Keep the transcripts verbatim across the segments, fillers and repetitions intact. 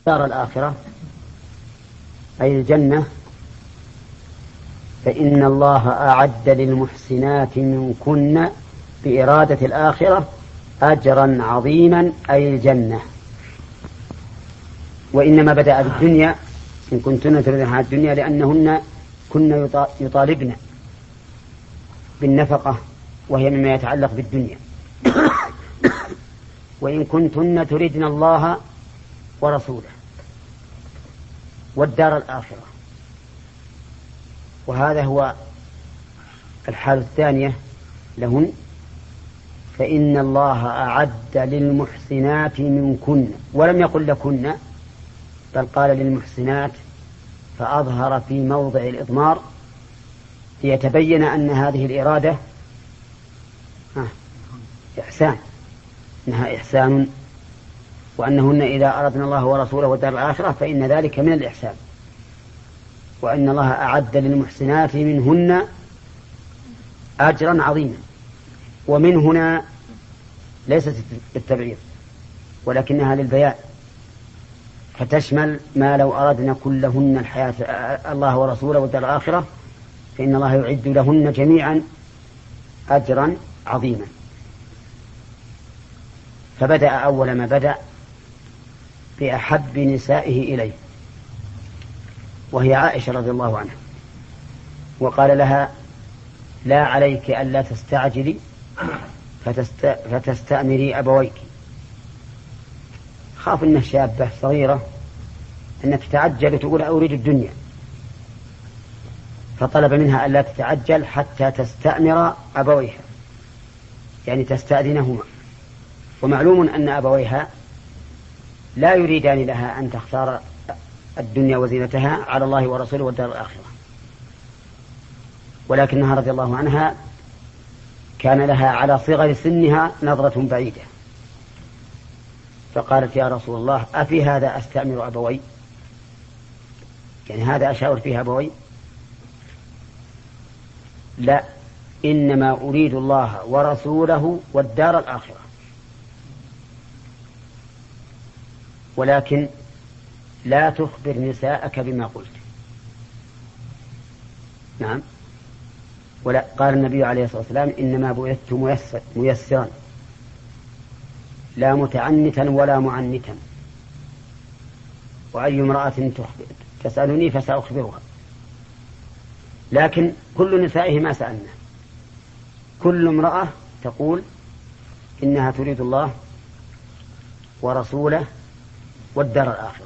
دار الآخرة أي الجنة، فإن الله أعد للمحسنات منكن بإرادة الآخرة أجرا عظيما أي الجنة. وإنما بدأ بالدنيا إن كنتن تريدن الدنيا لأنهن كن يطالبن بالنفقة وهي مما يتعلق بالدنيا. وإن كنتن تريدن الله ورسوله والدار الآخرة، وهذا هو الحال الثانية لهن، فإن الله أعد للمحسنات منكن، ولم يقل لكن بل قال للمحسنات، فأظهر في موضع الإضمار ليتبين أن هذه الإرادة إحسان، إنها إحسان، وأنهن إذا أردنا الله ورسوله والدار الآخرة فإن ذلك من الإحسان، وأن الله أعد للمحسنات منهن أجرا عظيما. ومن هنا ليست بالتبعيض ولكنها للبيان، فتشمل ما لو أردنا كلهن الحياة الله ورسوله والدار الآخرة فإن الله يعد لهن جميعا أجرا عظيما. فبدأ أول ما بدأ بأحب نسائه إليه وهي عائشة رضي الله عنها، وقال لها: لا عليك ألا تستعجلي فتست... فتستأمري أبويك. خاف أن الشابة صغيرة أن تتعجل وتقول أريد الدنيا، فطلب منها ألا تتعجل حتى تستأمر أبويها، يعني تستأذنهما. ومعلوم أن أبويها لا يريدان لها أن تختار الدنيا وزينتها على الله ورسوله والدار الآخرة، ولكنها رضي الله عنها كان لها على صغر سنها نظرة بعيدة، فقالت: يا رسول الله، أفي هذا أستأمر أبوي؟ يعني هذا أشاور فيها أبوي؟ لا، إنما أريد الله ورسوله والدار الآخرة، ولكن لا تخبر نساءك بما قلت. نعم. ولا قال النبي عليه الصلاة والسلام: إنما بعثت ميسر ميسرا لا متعنتا ولا معنتا، وأي امرأة تسألني فسأخبرها. لكن كل نسائه ما سألنا، كل امرأة تقول إنها تريد الله ورسوله والدار الآخرة،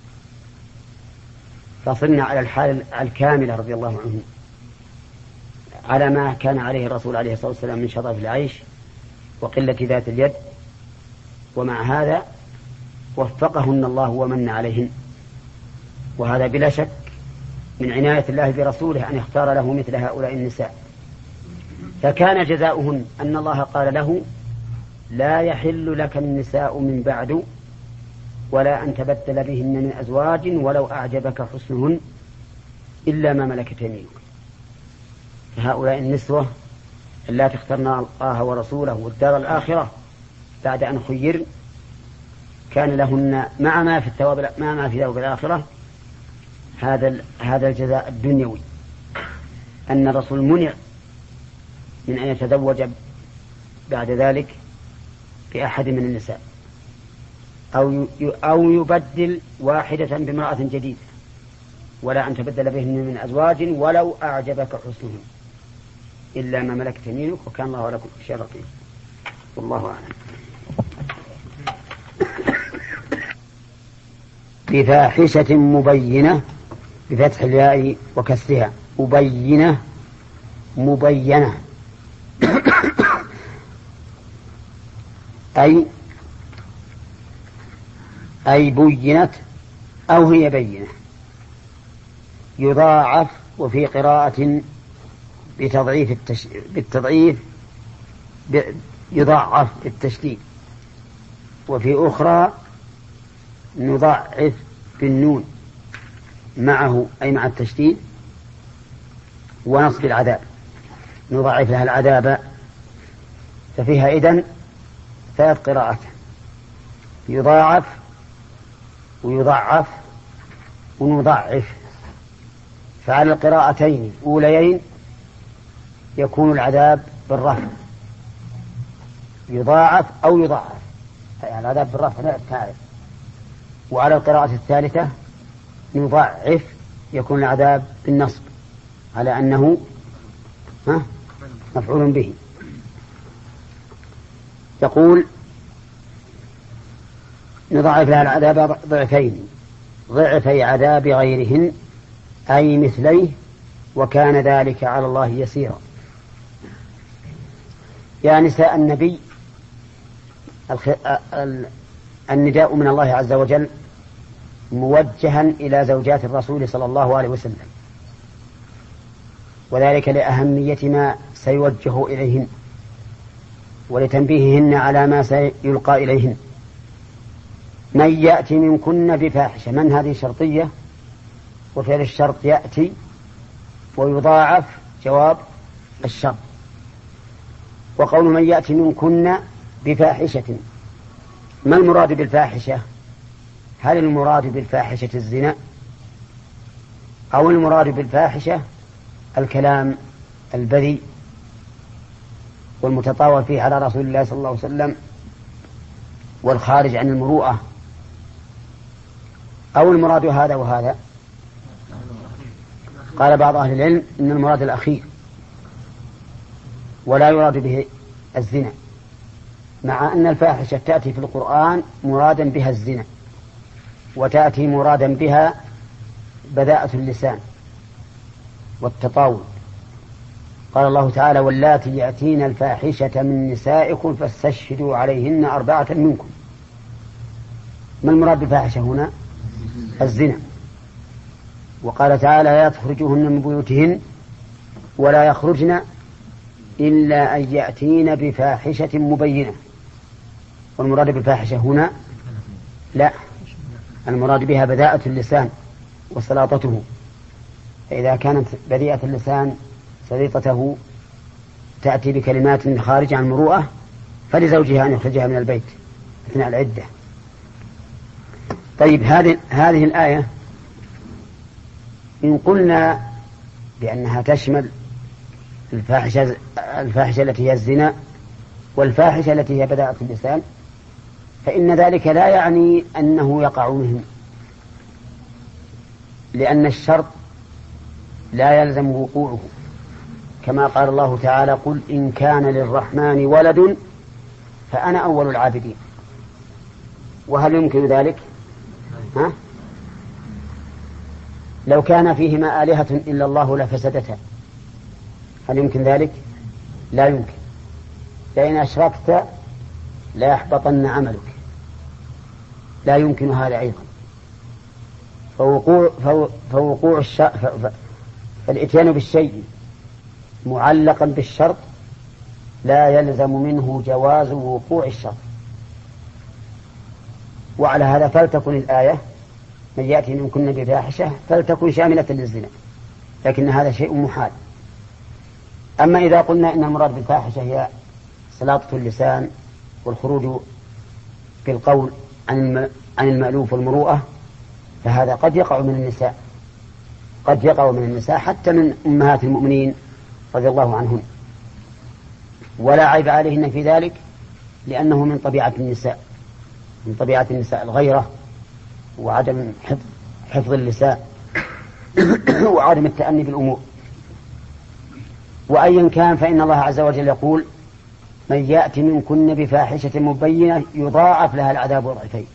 فصرنا على الحال الكاملة رضي الله عنه، على ما كان عليه الرسول عليه الصلاة والسلام من شظف العيش وقلة ذات اليد، ومع هذا وفقهن الله ومن عليهن، وهذا بلا شك من عناية الله برسوله أن يختار له مثل هؤلاء النساء. فكان جزاؤهن أن الله قال له: لا يحل لك النساء من بعد ولا أن تبدل بهن من أزواج ولو أعجبك حسنهن إلا ما ملكت يمينك. فهؤلاء النسوة اللاتي اخترنا الله ورسوله والدار الآخرة بعد أن خير كان لهن مع ما في الثواب مع ما في ثواب الآخرة هذا هذا الجزاء الدنيوي، أن الرسول منع من أن يتزوج بعد ذلك بأحد من النساء أو أو يبدل واحدة بامرأة جديدة، ولا أن تبدل بهن من أزواج ولو أعجبك حسنهم إلا ما ملكت يمينك وكان الله على كل شيء رقيب. والله أعلم. بفاحشة مبينة بفتح الياء وكسرها، مبينة مبينة أي أي بينت أو هي بينة، يضاعف، وفي قراءة بتضعيف التش... بالتضعيف ب... يضاعف بالتشديد، وفي أخرى نضاعف بالنون معه أي مع التشديد ونصب العذاب، نضاعف لها العذاب. ففيها إذن ثلاث قراءات: يضاعف ويضعف ونضعف. فعلى القراءتين الأوليين يكون العذاب بالرفع، يضاعف أو يضاعف، يعني العذاب بالرفع لا تعرف. وعلى القراءة الثالثة يضاعف، يكون العذاب بالنصب على أنه ها مفعول به. يقول نضاعف لها العذاب ضعفين، ضعفي عذاب غيرهن أي مثليه، وكان ذلك على الله يسيرا. يا نساء النبي، النداء من الله عز وجل موجها إلى زوجات الرسول صلى الله عليه وسلم، وذلك لأهمية ما سيوجه إليهن ولتنبيههن على ما سيلقى إليهن. من يأتي منكن بفاحشة، من هذه شرطية، وفعل الشرط يأتي ويضاعف جواب الشرط. وقول من يأتي منكن بفاحشة، ما المراد بالفاحشة؟ هل المراد بالفاحشة الزنا، أو المراد بالفاحشة الكلام البذيء والمتطاول فيه على رسول الله صلى الله عليه وسلم والخارج عن المروءة، أو المراد هذا وهذا؟ قال بعض أهل العلم إن المراد الأخير، ولا يراد به الزنا، مع أن الفاحشة تأتي في القرآن مرادا بها الزنا، وتأتي مرادا بها بذاءة اللسان والتطاول. قال الله تعالى واللاتي يأتين الفاحشة من نسائكم فاستشهدوا عليهن أربعة منكم. ما المراد بالفاحشة هنا؟ الزنا. وقال تعالى لا تخرجوهن من بيوتهن ولا يخرجن إلا أن يأتين بفاحشة مبينة. والمراد بالفاحشة هنا لا، المراد بها بذاءة اللسان وسلاطته، فإذا كانت بذيئة اللسان سليطته تأتي بكلمات خارجة عن المروءة، فلزوجها أن يخرجها من البيت أثناء العدة. طيب هذه هذه الآية إن قلنا بأنها تشمل الفاحشة الفاحشة التي هي الزنا والفاحشة التي هي بذاءة اللسان، فإن ذلك لا يعني أنه يقع منهم، لأن الشرط لا يلزم وقوعه، كما قال الله تعالى قل إن كان للرحمن ولد فأنا أول العابدين. وهل يمكن ذلك؟ ها؟ لو كان فيهما آلهة إلا الله لفسدتا، هل يمكن ذلك؟ لا يمكن. لئن أشركت لا يحبطن عملك، لا يمكن هذا أيضا. فوقوع, فوقوع الش... فالإتيان بالشيء معلقا بالشرط لا يلزم منه جواز وقوع الشرط. وعلى هذا فلتكن الآية من يأتي منكن بفاحشة فلتكن شاملة للزنا، لكن هذا شيء محال. أما إذا قلنا إن المراد بالفاحشة هي سلاطة اللسان والخروج بالقول عن عن المألوف والمروءة، فهذا قد يقع من النساء، قد يقع من النساء حتى من أمهات المؤمنين رضي الله عنهن، ولا عيب عليهن في ذلك، لأنه من طبيعة النساء، من طبيعة النساء الغيرة وعدم حفظ حفظ اللسان وعدم التأني بالأمور. وأيا كان فإن الله عز وجل يقول من يأتي منكن بفاحشة مبينة يضاعف لها العذاب ضعفين،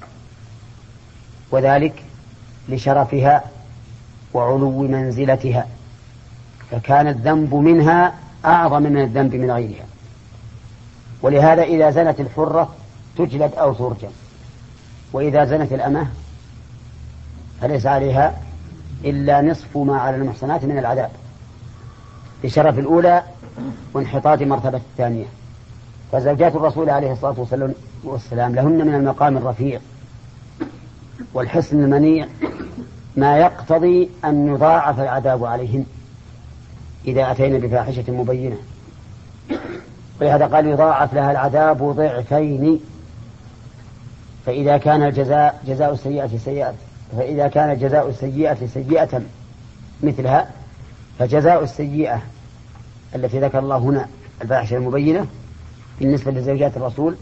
وذلك لشرفها وعلو منزلتها، فكان الذنب منها أعظم من الذنب من غيرها. ولهذا إذا زنت الحرة تجلد أو ترجم، وإذا زنت الأمة فليس عليها إلا نصف ما على المحصنات من العذاب، لشرف الأولى وانحطاط مرتبة الثانية. فزوجات الرسول عليه الصلاة والسلام لهن من المقام الرفيع والحسن المنيع ما يقتضي أن يضاعف العذاب عليهن إذا أتينا بفاحشة مبينة. ولهذا قال يضاعف لها العذاب ضعفين، فإذا كان الجزاء جزاء السيئة سيئة فإذا كان جزاء السيئة سيئة مثلها فجزاء السيئة التي ذكر الله هنا الفاحشة المبينة بالنسبة لزوجات الرسول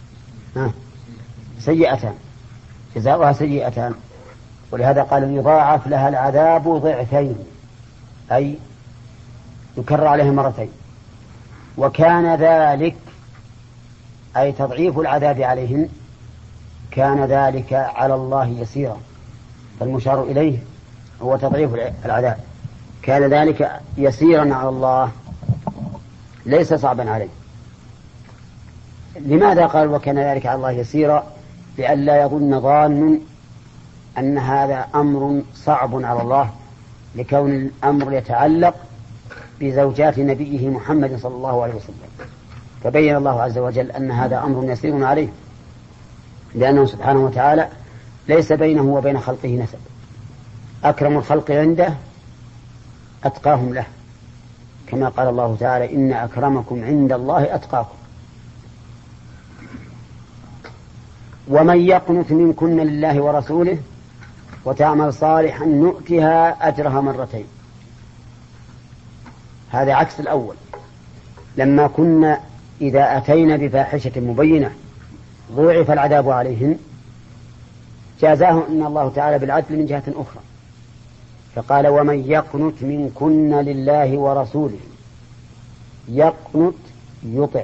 سيئتان، جزاؤها سيئتان. ولهذا قال يضاعف لها العذاب ضعفين، أي يكرر عليها مرتين. وكان ذلك أي تضعيف العذاب عليهن كان ذلك على الله يسيرا، فالمشار إليه هو تضعيف العذاب، كان ذلك يسيرا على الله ليس صعبا عليه. لماذا قال وكان ذلك على الله يسيرا؟ لئلا يظن ظان أن هذا أمر صعب على الله، لكون الأمر يتعلق بزوجات نبيه محمد صلى الله عليه وسلم، فبين الله عز وجل أن هذا أمر يسير عليه، لأنه سبحانه وتعالى ليس بينه وبين خلقه نسب، أكرم الخلق عنده أتقاهم له، كما قال الله تعالى إن أكرمكم عند الله أتقاكم. ومن يقنت منكن لله ورسوله وتعمل صالحا نؤتها أجرها مرتين. هذا عكس الأول، لما كنا إذا أتينا بفاحشة مبينة ضوعف العذاب عليهن جازاه إن الله تعالى بالعدل من جهة أخرى، فقال ومن يقنت منكن لله ورسوله. يقنت يطع،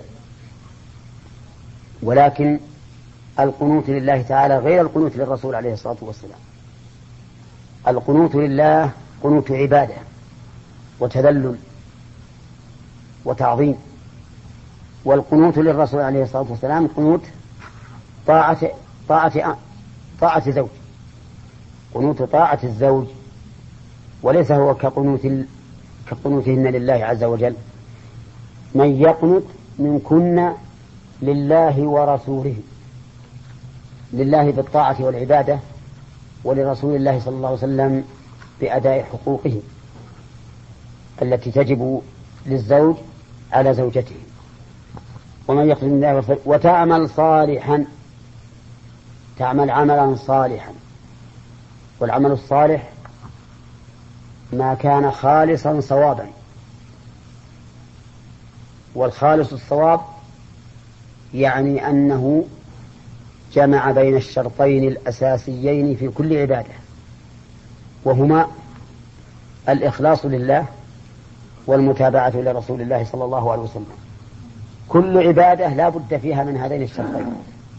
ولكن القنوت لله تعالى غير القنوت للرسول عليه الصلاة والسلام. القنوت لله قنوت عبادة وتذلل وتعظيم، والقنوت للرسول عليه الصلاة والسلام قنوت طاعة طاعة طاعة زوج، قنوت طاعة الزوج، وليس هو كقنوت كقنوتهن لله عز وجل. من يقنت منكن لله ورسوله، لله بالطاعة والعبادة، ولرسول الله صلى الله عليه وسلم بأداء حقوقه التي تجب للزوج على زوجته. ومن يقنت لله ورسوله وتعمل صالحا، تعمل عملا صالحا، والعمل الصالح ما كان خالصا صوابا، والخالص الصواب يعني أنه جمع بين الشرطين الأساسيين في كل عبادة، وهما الإخلاص لله والمتابعة لرسول الله صلى الله عليه وسلم. كل عبادة لا بد فيها من هذين الشرطين،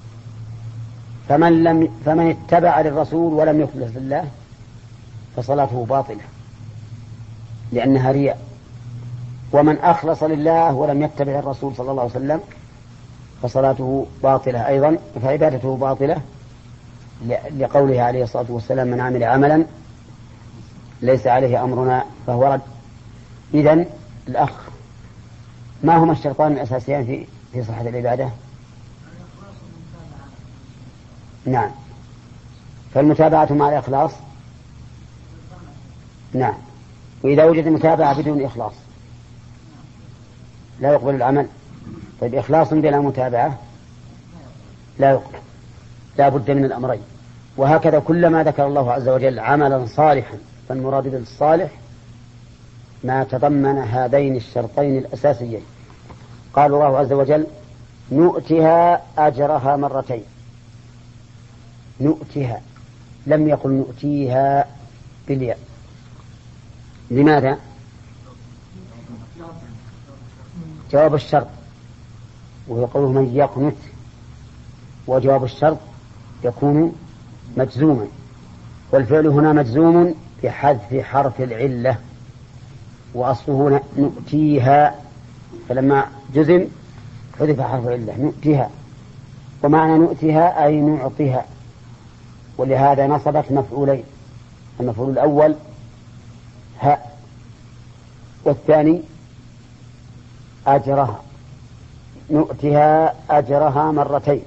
فمن, لم فمن اتبع للرسول ولم يخلص لله فصلاته باطلة لأنها رياء، ومن أخلص لله ولم يتبع الرسول صلى الله عليه وسلم فصلاته باطلة أيضا، فعبادته باطلة، لقوله عليه الصلاة والسلام من عمل عملا ليس عليه أمرنا فهو رد. إذن الأخ، ما هما الشرطان الأساسيان في في صحة العبادة؟ نعم، فالمتابعة مع الإخلاص. نعم، وإذا وجد متابعة بدون إخلاص لا يقبل العمل. طيب إخلاص بلا متابعة لا يقبل، لا بد من الأمرين. وهكذا كلما ذكر الله عز وجل عملا صالحا فالمراد بالصالح ما تضمن هذين الشرطين الأساسيين. قال الله عز وجل نؤتها أجرها مرتين، نؤتها، لم يقل نؤتيها بالياء. لماذا؟ جواب الشرط، وهو قوله من يقنت، وجواب الشرط يكون مجزوما، والفعل هنا مجزوم بحذف حرف العلة، وأصله نؤتيها، فلما جزم حذف حرف العلة نؤتيها، ومعنى نؤتيها أي نعطيها، ولهذا نصبت مفعولين، المفعول الأول هاء، والثاني أجرها، نؤتها أجرها مرتين،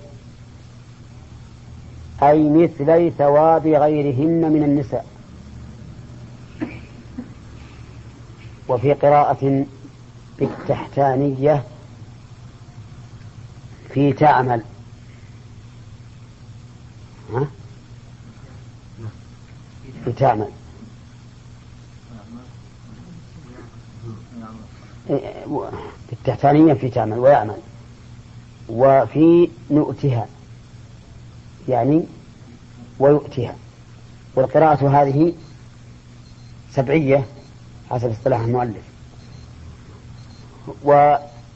أي مثلي ثواب غيرهن من النساء. وفي قراءة بالتحتانية في تعمل ها؟ في تعمل التحتانية في تعمل ويعمل. وفي نؤتها يعني ويؤتها. والقراءة هذه سبعية حسب اصطلاح المؤلف. و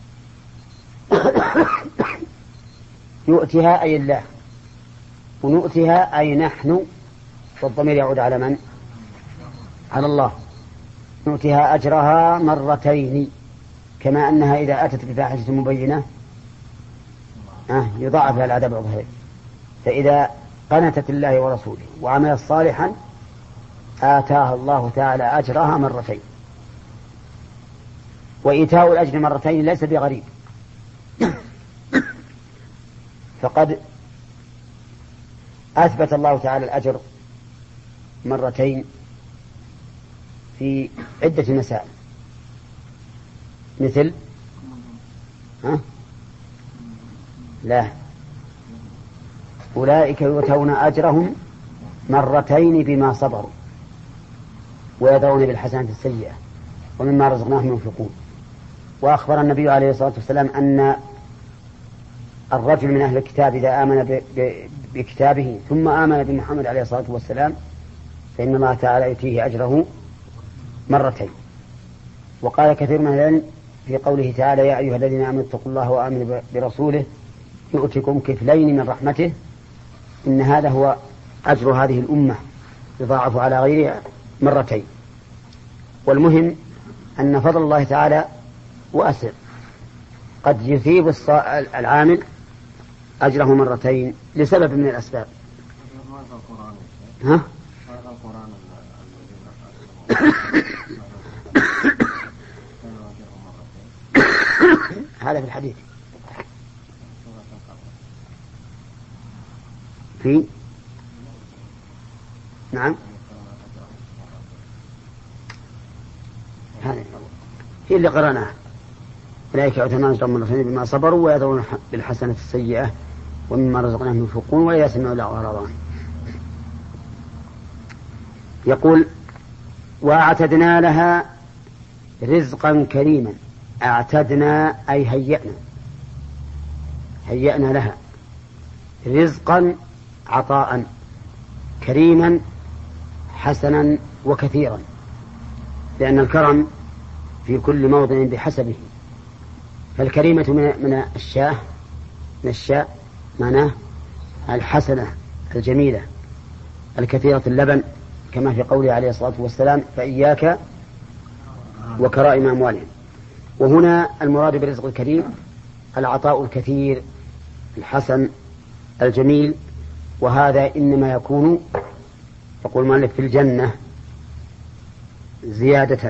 يؤتها أي الله، ونؤتها أي نحن، والضمير يعود على من؟ على الله. نؤتها أجرها مرتين، كما أنها إذا أتت بفاحشة مبينة آه يضاعف لها العذاب ضعفين. فإذا قنتت الله ورسوله وعملت صالحا آتاها الله تعالى أجرها مرتين. وإيتاء الأجر مرتين ليس بغريب، فقد أثبت الله تعالى الأجر مرتين في عدة مسائل، مثل ها؟ لا، أولئك يؤتون أجرهم مرتين بما صبروا ويدرون بالحسنة السيئة ومما رزقناهم ينفقون. وأخبر النبي عليه الصلاة والسلام أن الرجل من أهل الكتاب إذا آمن بكتابه ثم آمن بمحمد عليه الصلاة والسلام فإن الله تعالى يؤتيه أجره مرتين. وقال كثير من العلم في قوله تعالى يا أيها الذين آمنوا اتقوا الله وآمنوا برسوله يؤتكم كفلين من رحمته، إن هذا هو أجر هذه الأمة يضاعف على غيرها مرتين. والمهم أن فضل الله تعالى واسع، قد يثيب العامل أجره مرتين لسبب من الأسباب. ها؟ هذا في الحديث في نعم هذا هي اللي قرأناها أولئك يؤتون أجرهم مرتين بما صبروا ويدرون بالحسنة السيئة ومما رزقناهم ينفقون وإذا سمعوا لغوا أعرضوا. يقول وأعتدنا لها رزقا كريما. أعتدنا أي هيئنا، هيئنا لها رزقا عطاء كريما حسنا وكثيرا، لأن الكرم في كل موضع بحسبه. فالكريمة من الشاه من الشاء معناه الحسنة الجميلة الكثيرة اللبن، كما في قوله عليه الصلاة والسلام فإياك وكرائم أموالهم. وهنا المراد بالرزق الكريم العطاء الكثير الحسن الجميل، وهذا إنما يكون يقول المؤلف في الجنة زيادة.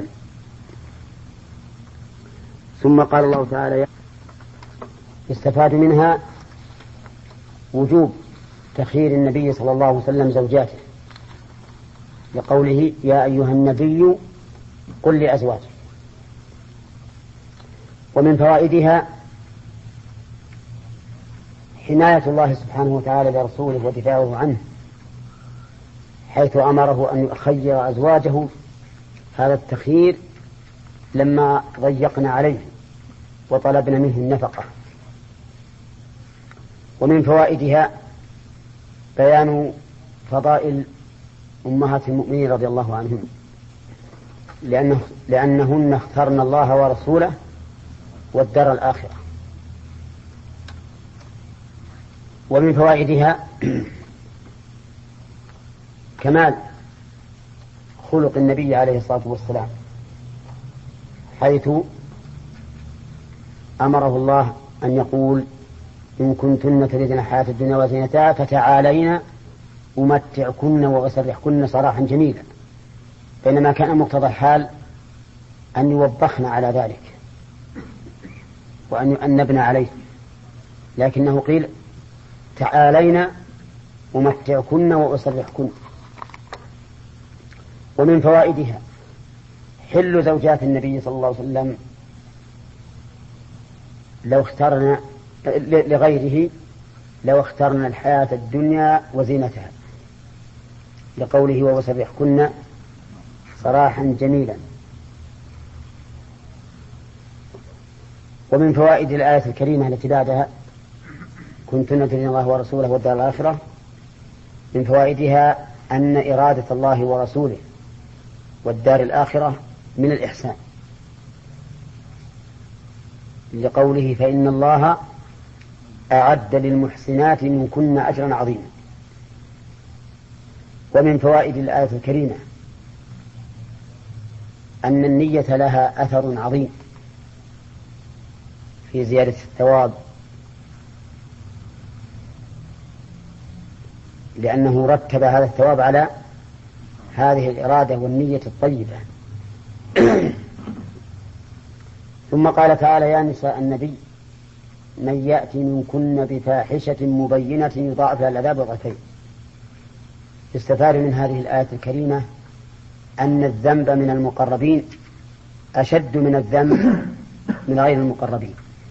ثم قال الله تعالى يستفاد منها وجوب تخيير النبي صلى الله عليه وسلم زوجاته، لقوله يا أيها النبي قل لأزواجك. ومن فوائدها حماية الله سبحانه وتعالى لرسوله ودفاعه عنه، حيث أمره أن يخير أزواجه هذا التخيير لما ضيقنا عليه وطلبنا منه النفقة. ومن فوائدها بيان فضائل أمهات المؤمنين رضي الله عنهم، لأنه لأنهن اخترن الله ورسوله والدار الآخرة. ومن فوائدها كمال خلق النبي عليه الصلاة والسلام، حيث أمره الله أن يقول إن كنتن تريدن الحياة الدنيا وزينتها فتعالين أمتعكن وأسرحكن سراحا جميلا، بينما كان مقتضى الحال أن يوبخن على ذلك وأن يؤنبن عليه، لكنه قيل تعالين أمتعكن وأسرحكن. ومن فوائدها حل زوجات النبي صلى الله عليه وسلم لو اخترنا لغيره لو اخترنا الحياة الدنيا وزينتها، لقوله وسرحكن سراحا جميلا. ومن فوائد الآية الكريمة التي بعدها كنتن تريدن الله ورسوله والدار الآخرة، من فوائدها أن إرادة الله ورسوله والدار الآخرة من الإحسان، لقوله فإن الله أعد للمحسنات منكن أجرا عظيما. ومن فوائد الآية الكريمة أن النية لها أثر عظيم في زيادة الثواب، لأنه رتب هذا الثواب على هذه الإرادة والنية الطيبة. ثم قال تعالى يا نساء النبي من يأتي منكن بفاحشة مبينة يضاعف لها العذاب ضعفين. استفاد من هذه الآية الكريمة أن الذنب من المقربين أشد من الذنب من غير المقربين.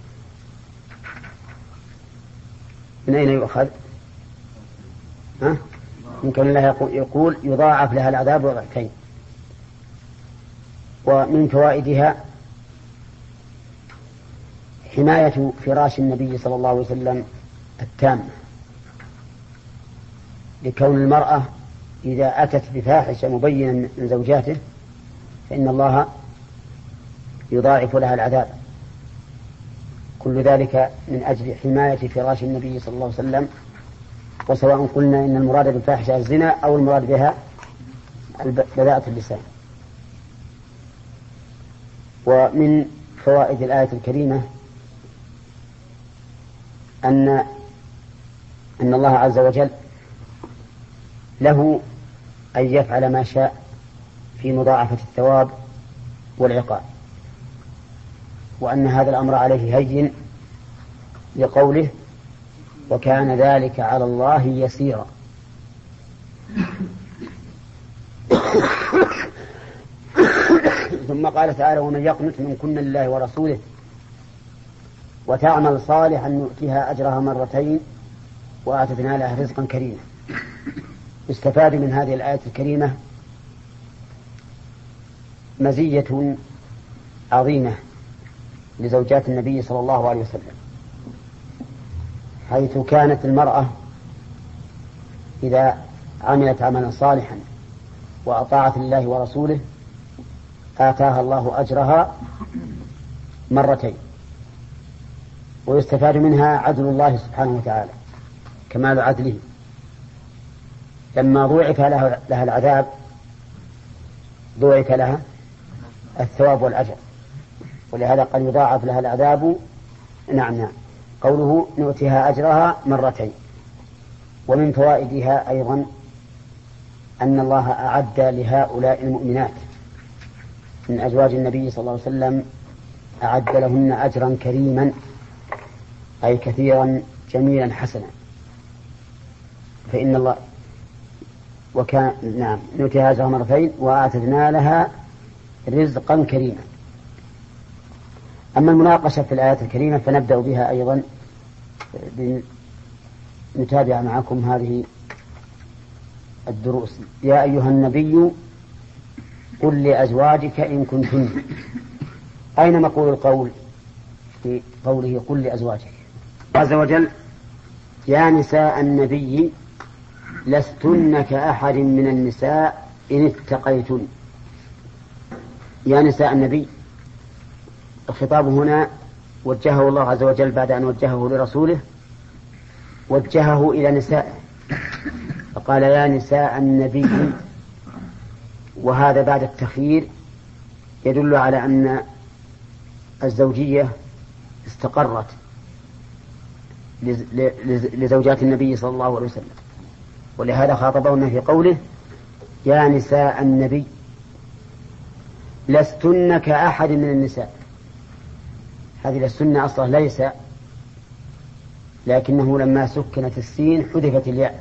من أين يؤخذ؟ ها؟ يمكن الله يقول يضاعف لها العذاب ضعفين. ومن فوائدها حماية فراش النبي صلى الله عليه وسلم التامة، لكون المرأة إذا أتت بفاحشة مبينة من زوجاته فإن الله يضاعف لها العذاب، كل ذلك من أجل حماية فراش النبي صلى الله عليه وسلم. وسواء قلنا إن المراد بالفاحشة الزنا أو المراد بها بذاءة اللسان. ومن فوائد الآية الكريمة أن أن الله عز وجل له أن يفعل ما شاء في مضاعفة الثواب والعقاب، وأن هذا الأمر عليه هين، لقوله وكان ذلك على الله يسيرا. ثم قال تعالى ومن يقنت منكن لله ورسوله وتعمل صالحا نؤتها أجرها مرتين وآتتنا لها رزقا كريما. استفاد من هذه الآية الكريمة مزية عظيمة لزوجات النبي صلى الله عليه وسلم، حيث كانت المرأة إذا عملت عملا صالحا وأطاعت الله ورسوله آتاها الله أجرها مرتين. ويستفاد منها عدل الله سبحانه وتعالى، كمال عدله، لما ضوعف لها العذاب ضوعف لها الثواب والأجر، ولهذا قد يضاعف لها العذاب. نعم نعم قوله نؤتها أجرها مرتين. ومن فوائدها أيضا أن الله أعد لهؤلاء المؤمنات من أزواج النبي صلى الله عليه وسلم أعد لهن أجرا كريما، أي كثيرا جميلا حسنا. فإن الله وكان نعم نؤتها أجرها مرتين وآتتنا لها رزقا كريما. أما المناقشة في الآيات الكريمة فنبدأ بها أيضا، نتابع معكم هذه الدروس. يا أيها النبي قل لأزواجك إن كنتن. أين مقول القول في قوله قل لأزواجك؟ عز وجل يا نساء النبي لستن كأحد من النساء إن اتقيتن. يا نساء النبي، الخطاب هنا وجهه الله عز وجل بعد أن وجهه لرسوله، وجهه إلى نسائه فقال يا نساء النبي، وهذا بعد التخيير يدل على أن الزوجية استقرت لزوجات النبي صلى الله عليه وسلم، ولهذا خاطبهن في قوله يا نساء النبي لستن كأحد من النساء. هذه لستن أصلا ليس، لكنه لما سكنت السين حذفت الياء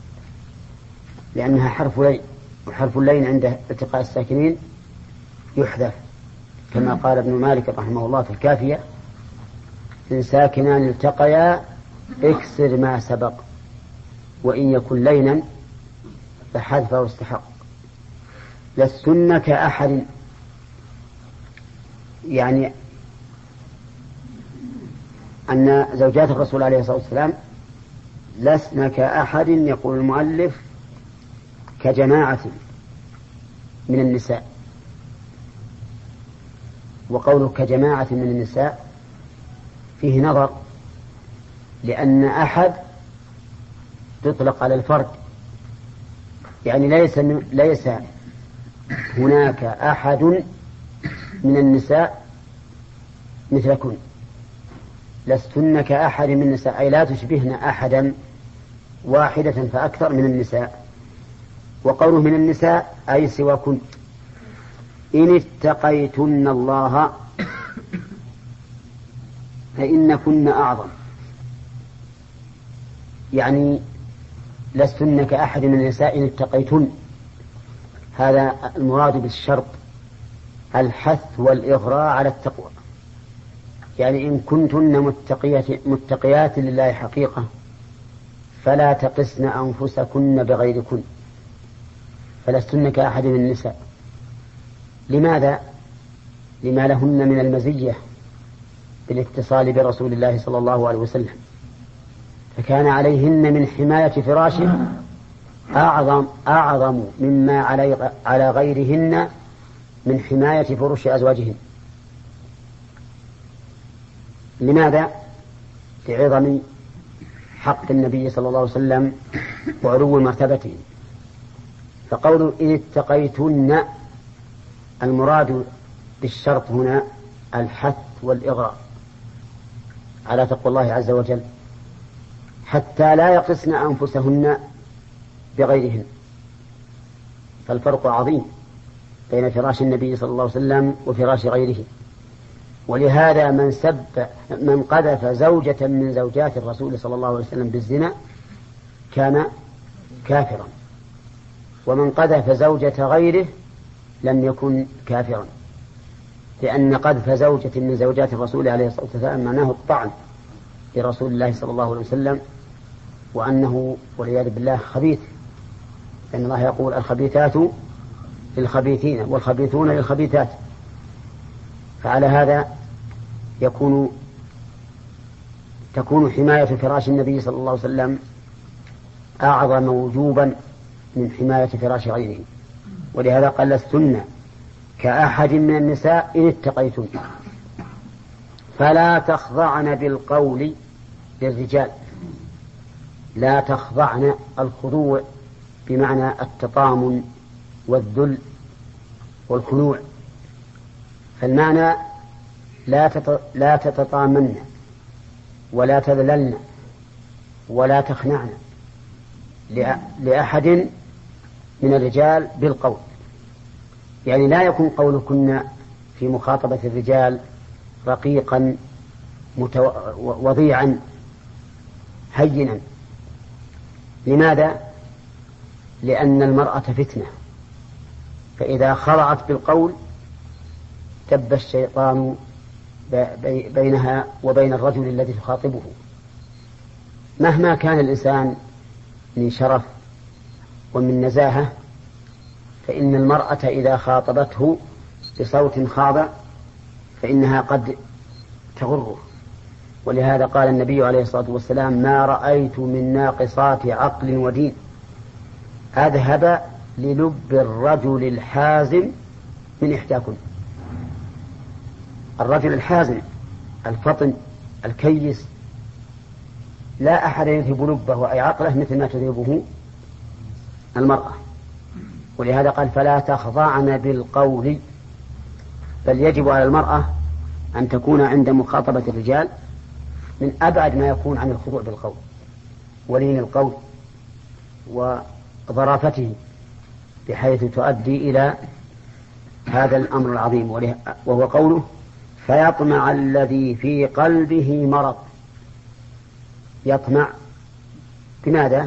لأنها حرف لين، وحرف اللين عند التقاء الساكنين يحذف، كما قال ابن مالك رحمه الله في الكافية إن ساكنان التقيا اكسر ما سبق وإن يكن لينا فحذفه استحق. لستن كأحد، يعني أن زوجات الرسول عليه الصلاة والسلام لسن كأحد، يقول المؤلف كجماعة من النساء. وقوله كجماعة من النساء فيه نظر، لأن أحد تطلق على الفرد، يعني ليس ليس هناك أحد من النساء مثلكن. لستن كأحد من النساء، أي لا تشبهن أحدا، واحدة فأكثر من النساء. وقوله من النساء أي سواكن. إن اتقيتن الله فإنكن أعظم، يعني لستن كأحد من النساء إن اتقيتن. هذا المراد بالشرط الحث والإغراء على التقوى، يعني إن كنتن متقيات, متقيات لله حقيقة فلا تقسن أنفسكن بغيركن، فلستن كأحد من النساء. لماذا؟ لما لهن من المزية بالاتصال برسول الله صلى الله عليه وسلم، فكان عليهن من حماية فراشه أعظم, أعظم مما علي على غيرهن من حماية فروش أزواجهن. لماذا؟ لعظم حق النبي صلى الله عليه وسلم وعلو مرتبته. فقول إن اتقيتن المراد بالشرط هنا الحث والإغراء على تقوى الله عز وجل، حتى لا يقسن أنفسهن بغيرهن. فالفرق عظيم بين فراش النبي صلى الله عليه وسلم وفراش غيره. ولهذا من سب من قذف زوجة من زوجات الرسول صلى الله عليه وسلم بالزنا كان كافرا، ومن قذف زوجة غيره لم يكن كافرا، لأن قذف زوجة من زوجات الرسول عليه الصلاة والسلام معناه الطعن لرسول الله صلى الله عليه وسلم، وأنه والعياذ بالله خبيث، لأن الله يقول الخبيثات للخبيثين والخبيثون للخبيثات. فعلى هذا يكون تكون حماية فراش النبي صلى الله عليه وسلم أعظم وجوبا من حماية فراش غيره. ولهذا قال لستن كأحد من النساء إن اتقيتن فلا تخضعن بالقول للرجال. لا تخضعن، الخضوع بمعنى التطامن والذل والخنوع، فالمعنى لا لا تتطامن ولا تذللن ولا تخنعن لأحد من الرجال بالقول، يعني لا يكون قولكن في مخاطبة الرجال رقيقا متو... وضيعا هينا. لماذا؟ لأن المرأة فتنة، فإذا خضعت بالقول تب الشيطان بينها وبين الرجل الذي تخاطبه. مهما كان الإنسان من شرف ومن نزاهة، فإن المرأة إذا خاطبته بصوت خاضع فإنها قد تغره. ولهذا قال النبي عليه الصلاة والسلام ما رأيت من ناقصات عقل ودين أذهب للب الرجل الحازم من إحداكن. الرجل الحازم الفطن الكيس لا أحد يذهب لبه أي عقله مثل ما تذهبه المرأة. ولهذا قال فلا تخضعن بالقول، بل يجب على المرأة أن تكون عند مخاطبة الرجال من أبعد ما يكون عن الخضوع بالقول ولين القول وظرافته، بحيث تؤدي إلى هذا الأمر العظيم، وهو قوله فيطمع الذي في قلبه مرض. يطمع بماذا؟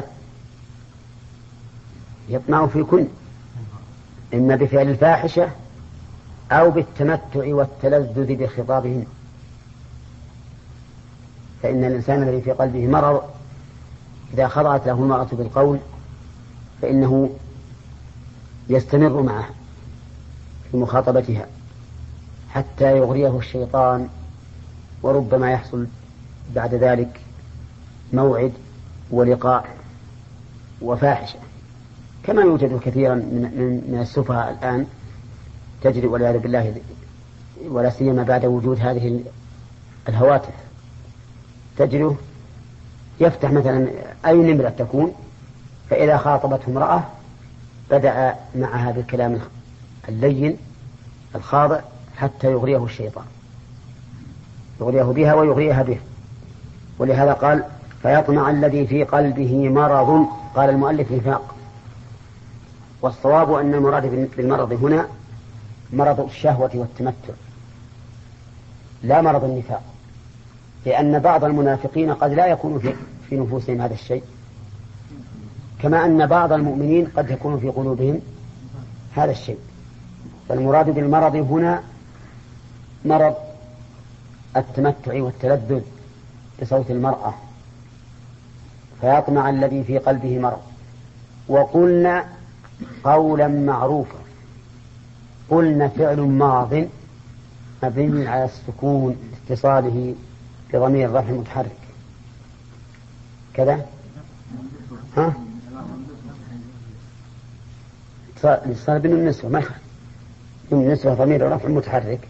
يطمع في كن، إما بفعل الفاحشة أو بالتمتع والتلذذ بخطابهن. فإن الإنسان الذي في قلبه مرض إذا خضعت له المرأة بالقول فإنه يستمر معها في مخاطبتها حتى يغريه الشيطان، وربما يحصل بعد ذلك موعد ولقاء وفاحشة، كما يوجد كثيرا من, من السفهاء الآن تجري والعياذ بالله، ولا سيما بعد وجود هذه الهواتف، تجده يفتح مثلا أي نمرة تكون، فإذا خاطبته امرأة بدأ معها بالكلام اللين الخاضع حتى يغريه الشيطان، يغريه بها ويغريها به. ولهذا قال فيطمع الذي في قلبه مرض، قال المؤلف نفاق، والصواب أن المراد بالمرض هنا مرض الشهوة والتمتع لا مرض النفاق، لأن بعض المنافقين قد لا يكون في, في نفوسهم هذا الشيء، كما أن بعض المؤمنين قد يكون في قلوبهم هذا الشيء. فالمراد بالمرض هنا مرض التمتع والتلذذ بصوت المرأة، فيطمع الذي في قلبه مرض. وقلنا قولا معروفا، قلنا فعل ماض مبني على السكون اتصاله بضمير الرفع المتحرك كذا، ها اتصال بين النسوة ما من النسوة ضمير الرفع المتحرك.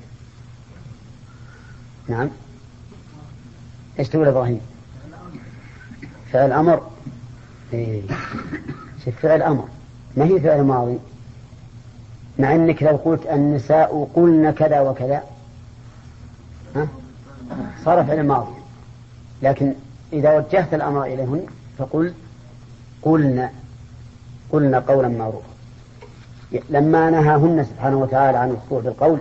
نعم ايش تقول ابراهيم؟ فعل امر. إيه. شوف فعل امر ما هي فعل ماضي، مع انك لو قلت النساء قلن كذا وكذا ها صار فعل ماضي، لكن اذا وجهت الامر اليهن فقل قلنا قلنا قولا معروفا. لما نهاهن سبحانه وتعالى عن الخضوع بالقول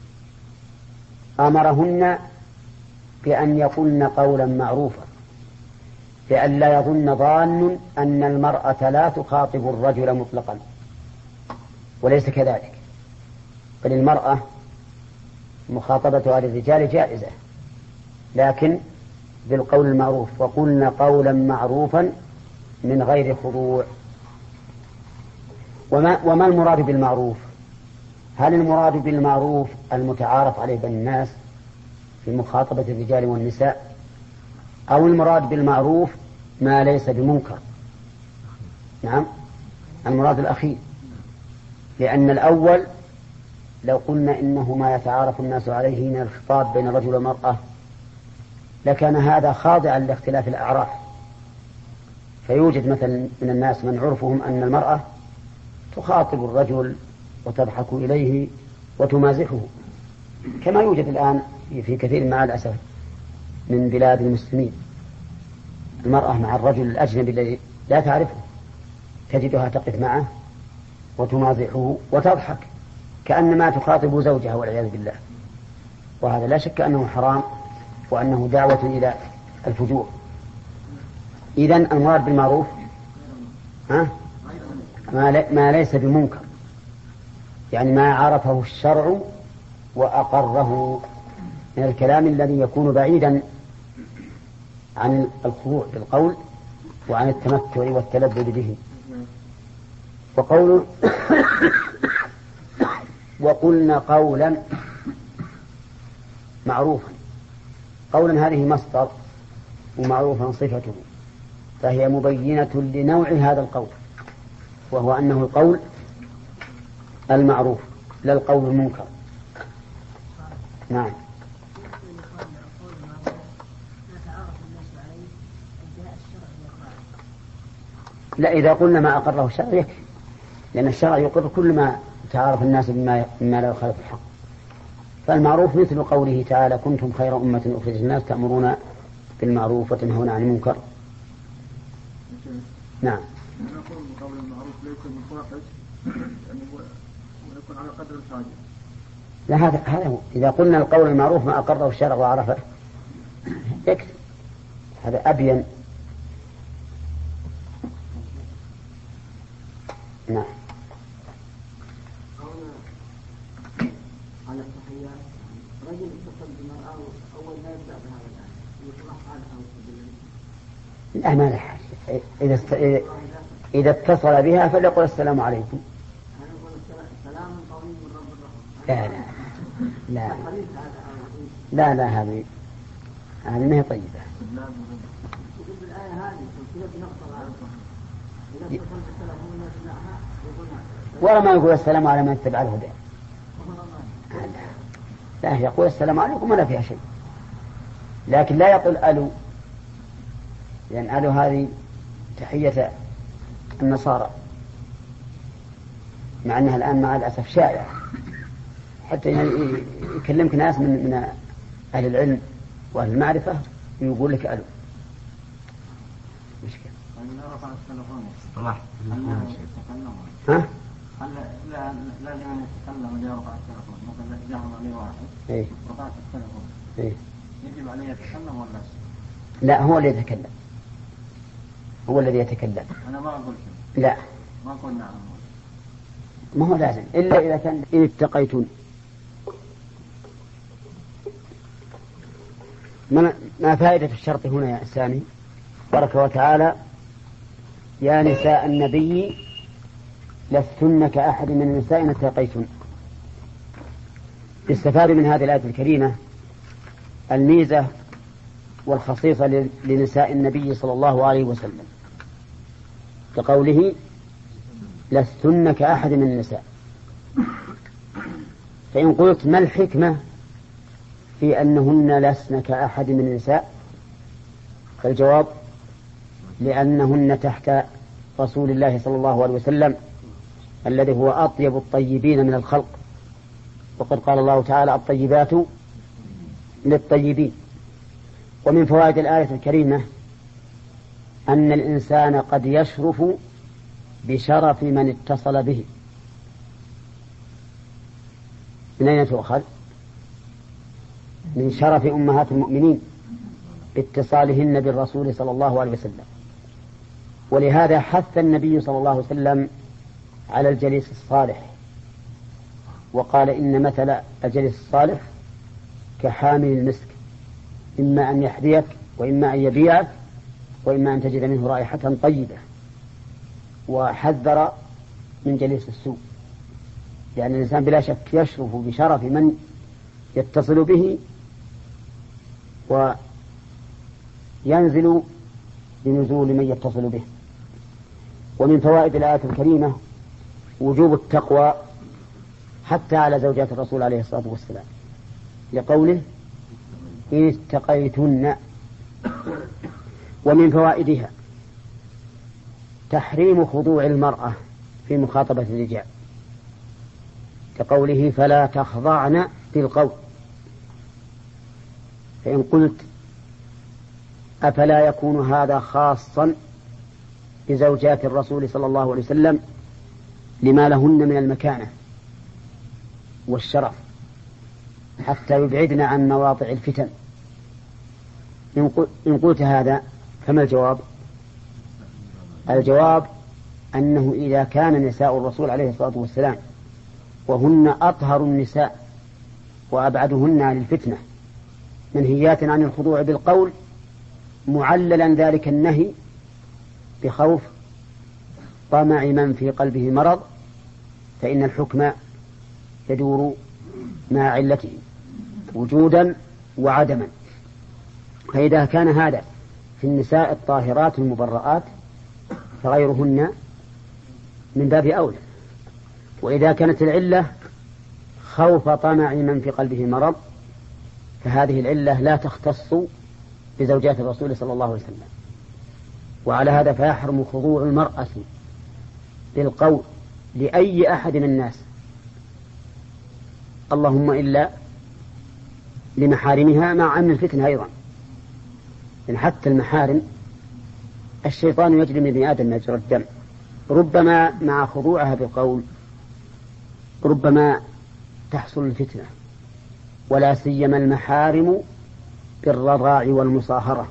امرهن بأن يقولن قولا معروفا، لئلا لا يظن ظان أن المرأة لا تخاطب الرجل مطلقا، وليس كذلك، بل المرأة مخاطبتها للرجال جائزة لكن بالقول المعروف، وقلنا قولا معروفا من غير خضوع. وما, وما المراد بالمعروف؟ هل المراد بالمعروف المتعارف عليه بين الناس في مخاطبة الرجال والنساء، أو المراد بالمعروف ما ليس بمنكر؟ نعم المراد الأخير، لأن الأول لو قلنا إنه ما يتعارف الناس عليه من الخطاب بين الرجل والمرأة لكان هذا خاضعا لاختلاف الأعراف، فيوجد مثلا من الناس من عرفهم أن المرأة تخاطب الرجل وتضحك إليه وتمازحه، كما يوجد الآن في كثير مع الأسف من بلاد المسلمين، المرأة مع الرجل الأجنبي الذي لا تعرفه تجدها تقف معه وتمازحه وتضحك كأنما تخاطب زوجها والعياذ بالله، وهذا لا شك أنه حرام وأنه دعوة إلى الفجور. إذن المراد بالمعروف ها؟ ما ليس بمنكر، يعني ما عرفه الشرع وأقره من الكلام الذي يكون بعيدا عن الخضوع بالقول وعن التمتع والتلذذ به. وقول وقلنا قولا معروفا، قولا هذه مصدر ومعروفا صفته، فهي مبينة لنوع هذا القول، وهو أنه القول المعروف لا القول المنكر. نعم لا، إذا قلنا ما أقره الشرع يكفي، لأن الشرع يقر كل ما تعارف الناس بما لا يخالف الحق. فالمعروف مثل قوله تعالى كنتم خير أمة أخرجت الناس تأمرون بالمعروف وتنهون عن المنكر. نعم نقول قول المعروف ليس مفاحش يعني ويكون على قدر الحاجة. لا هذا هذا هو، إذا قلنا القول المعروف ما أقره الشرع وعرفه يكفي، هذا أبين. نعم على التحيات رجل اتصل بمرأة أول ما يبدأ بهذا الآن لا ما له حاجة. إذا است... إذا اتصل بها فليقل السلام عليكم. لا لا لا لا لا هذه هذه ما هي طيبة. ولا ما يقول السلام على من اتبع الهدى. لا يقول السلام عليكم ولا فيها شيء، لكن لا يقول ألو، لأن ألو هذه تحية النصارى، مع أنها الآن مع الأسف شائعة، حتى يكلمك ناس من من أهل العلم وأهل المعرفة يقول لك ألو. مشكلة. ها؟ لا لا لمن يتكلم يرفع التلفون، مثلا جاء عليه واحد إيه؟ رفعت التلفون إيه؟ يجب عليه يتكلم ولا؟ لا هو اللي يتكلم، هو الذي يتكلم. أنا ما أقول شيء. لا ما أقول نعم. ما هو لازم إلا إذا كان إن اتقيتون. ما فائدة الشرط هنا يا سامي؟ بارك وتعالى يا نساء النبي لستن كأحد من النساء إن اتقيتن. استفاد من هذه الآية الكريمة الميزة والخصيصة لنساء النبي صلى الله عليه وسلم، كقوله لستن كأحد من النساء. فإن قلت ما الحكمة في أنهن لسن كأحد من النساء، فالجواب لأنهن تحت رسول الله صلى الله عليه وسلم الذي هو أطيب الطيبين من الخلق، وقد قال الله تعالى الطيبات للطيبين. ومن فوائد الآية الكريمة أن الإنسان قد يشرف بشرف من اتصل به. من أين تؤخذ؟ من شرف أمهات المؤمنين باتصالهن بالرسول صلى الله عليه وسلم. ولهذا حث النبي صلى الله عليه وسلم على الجليس الصالح، وقال إن مثل الجليس الصالح كحامل المسك، إما أن يحذيك وإما أن يبيعك وإما أن تجد منه رائحة طيبة. وحذر من جليس السوء، لأن الإنسان بلا شك يشرف بشرف من يتصل به وينزل بنزول من يتصل به. ومن فوائد الآية الكريمة وجوب التقوى حتى على زوجات الرسول عليه الصلاة والسلام، لقوله إن اتقيتن. ومن فوائدها تحريم خضوع المرأة في مخاطبة الرجال، كقوله فلا تخضعن بالقول. فإن قلت أفلا يكون هذا خاصا بزوجات الرسول صلى الله عليه وسلم لما لهن من المكانة والشرف حتى يبعدن عن مواضع الفتن؟ إن قلت هذا فما الجواب؟ الجواب أنه إذا كان نساء الرسول عليه الصلاة والسلام وهن أطهر النساء وأبعدهن عن الفتنة منهيات عن الخضوع بالقول، معللا ذلك النهي بخوف طمع من في قلبه مرض، فإن الحكم يدور مع علته وجودا وعدما. فإذا كان هذا في النساء الطاهرات المبرآت فغيرهن من باب أولى. وإذا كانت العلة خوف طمع من في قلبه مرض فهذه العلة لا تختص بزوجات الرسول صلى الله عليه وسلم. وعلى هذا فيحرم خضوع المرأة بالقول لأي أحد من الناس، اللهم إلا لمحارمها مع أمن الفتنة أيضا. إن حتى المحارم الشيطان يجري من ابن آدم مجرى الدم، ربما مع خضوعها بالقول ربما تحصل الفتنة، ولا سيما المحارم بالرضاع والمصاهرة،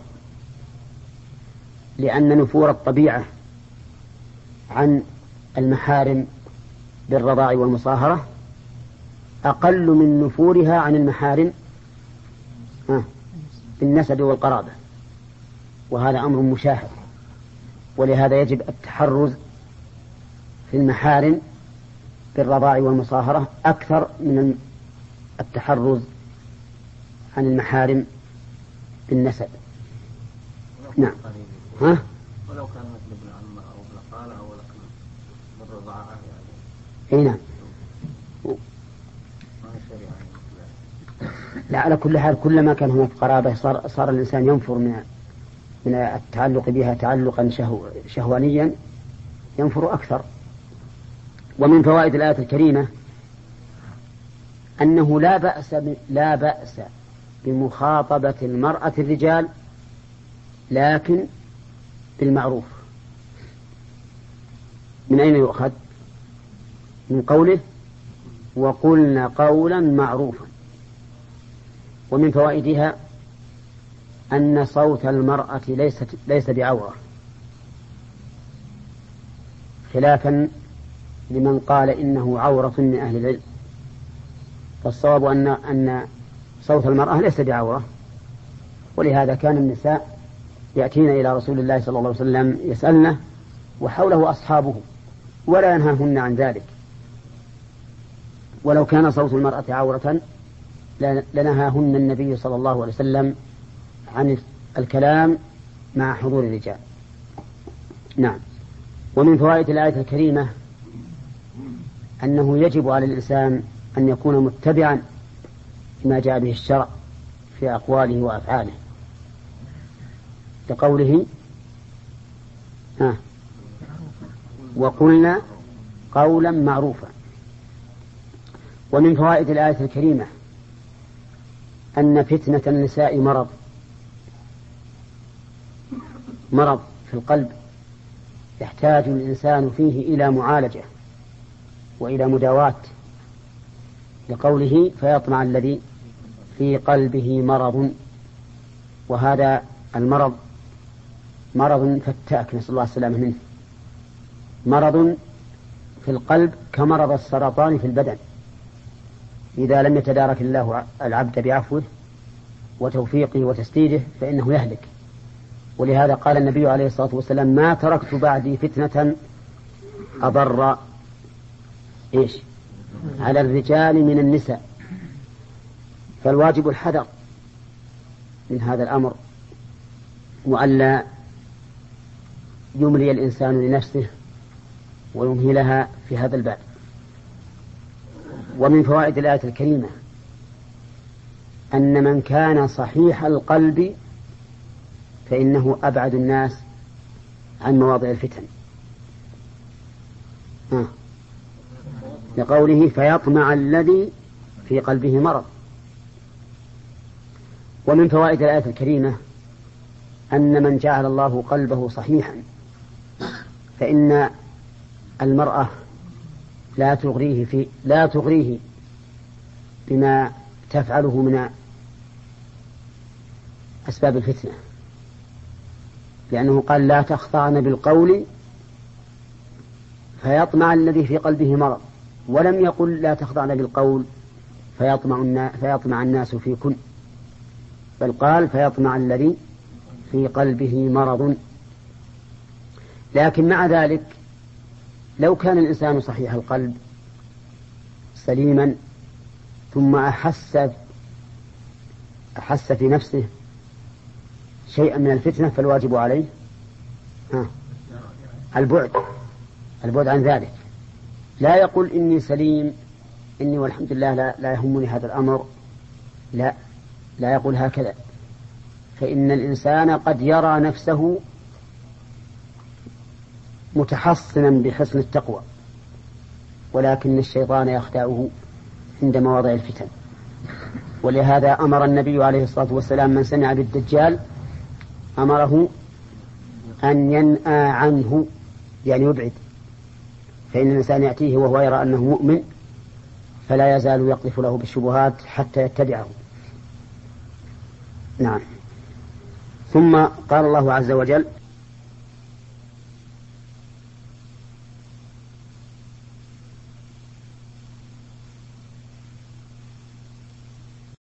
لأن نفور الطبيعة عن المحارم بالرضاع والمصاهرة أقل من نفورها عن المحارم بالنسب والقرابة، وهذا أمر مشاهد، ولهذا يجب التحرز في المحارم بالرضاع والمصاهرة أكثر من التحرز عن المحارم بالنسب. نعم. ها؟ ولو كان مثل ابن عم أو ابن خالة أو لكن من رضاعة يعني. اي نعم. لا، على كل حال كلما كان هناك قرابة صار, صار الإنسان ينفر من من التعلق بها تعلقا شهو شهوانيا ينفر أكثر. ومن فوائد الآية الكريمة أنه لا بأس لا بأس بمخاطبة المرأة الرجال، لكن بالمعروف. من أين يؤخذ؟ من قوله وقلنا قولا معروفا. ومن فوائدها أن صوت المرأة ليس ليس بعورة، خلافا لمن قال إنه عورة من أهل العلم. فالصواب أن أن صوت المرأة ليس بعورة، ولهذا كان النساء يأتين إلى رسول الله صلى الله عليه وسلم يسألنه وحوله أصحابه ولا ينهاهن عن ذلك. ولو كان صوت المرأة عورة لنهاهن النبي صلى الله عليه وسلم عن الكلام مع حضور الرجال. نعم. ومن فوائد الآية الكريمة أنه يجب على الإنسان أن يكون متبعا لما جاء به الشرع في أقواله وأفعاله، كقوله ها وقلنا قولا معروفا. ومن فوائد الآية الكريمة أن فتنة النساء مرض مرض في القلب يحتاج الإنسان فيه إلى معالجة وإلى مداواة، لقوله فيطمع الذي في قلبه مرض. وهذا المرض مرض فتاك، نسأل الله السلامة منه، مرض في القلب كمرض السرطان في البدن، إذا لم يتدارك الله العبد بعفوه وتوفيقه وتسديده فإنه يهلك. ولهذا قال النبي عليه الصلاة والسلام ما تركت بعدي فتنة أضر إيش على الرجال من النساء. فالواجب الحذر من هذا الأمر، وألا يملي الإنسان لنفسه ويمهلها في هذا الباب. ومن فوائد الآية الكريمة أن من كان صحيح القلب فإنه أبعد الناس عن مواضع الفتن، آه. لقوله فيطمع الذي في قلبه مرض. ومن فوائد الآية الكريمة أن من جعل الله قلبه صحيحا فإن المرأة لا تغريه في لا تغريه بما تفعله من أسباب الفتنة، لأنه قال لا تخضعن بالقول فيطمع الذي في قلبه مرض، ولم يقل لا تخضعن بالقول فيطمع, فيطمع الناس فيكن، بل قال فيطمع الذي في قلبه مرض. لكن مع ذلك لو كان الإنسان صحيح القلب سليما ثم أحس أحس في نفسه شيئا من الفتنة فالواجب عليه ها البعد البعد عن ذلك. لا يقول إني سليم إني والحمد لله لا, لا يهمني هذا الأمر، لا لا يقول هكذا، فإن الإنسان قد يرى نفسه متحصنا بحسن التقوى، ولكن الشيطان يخدعه عند مواضع الفتن. ولهذا أمر النبي عليه الصلاة والسلام من سمع بالدجال أمره أن ينأى عنه، يعني يبعد، فإن الإنسان يأتيه وهو يرى أنه مؤمن فلا يزال يقذف له بالشبهات حتى يتبعه. نعم. ثم قال الله عز وجل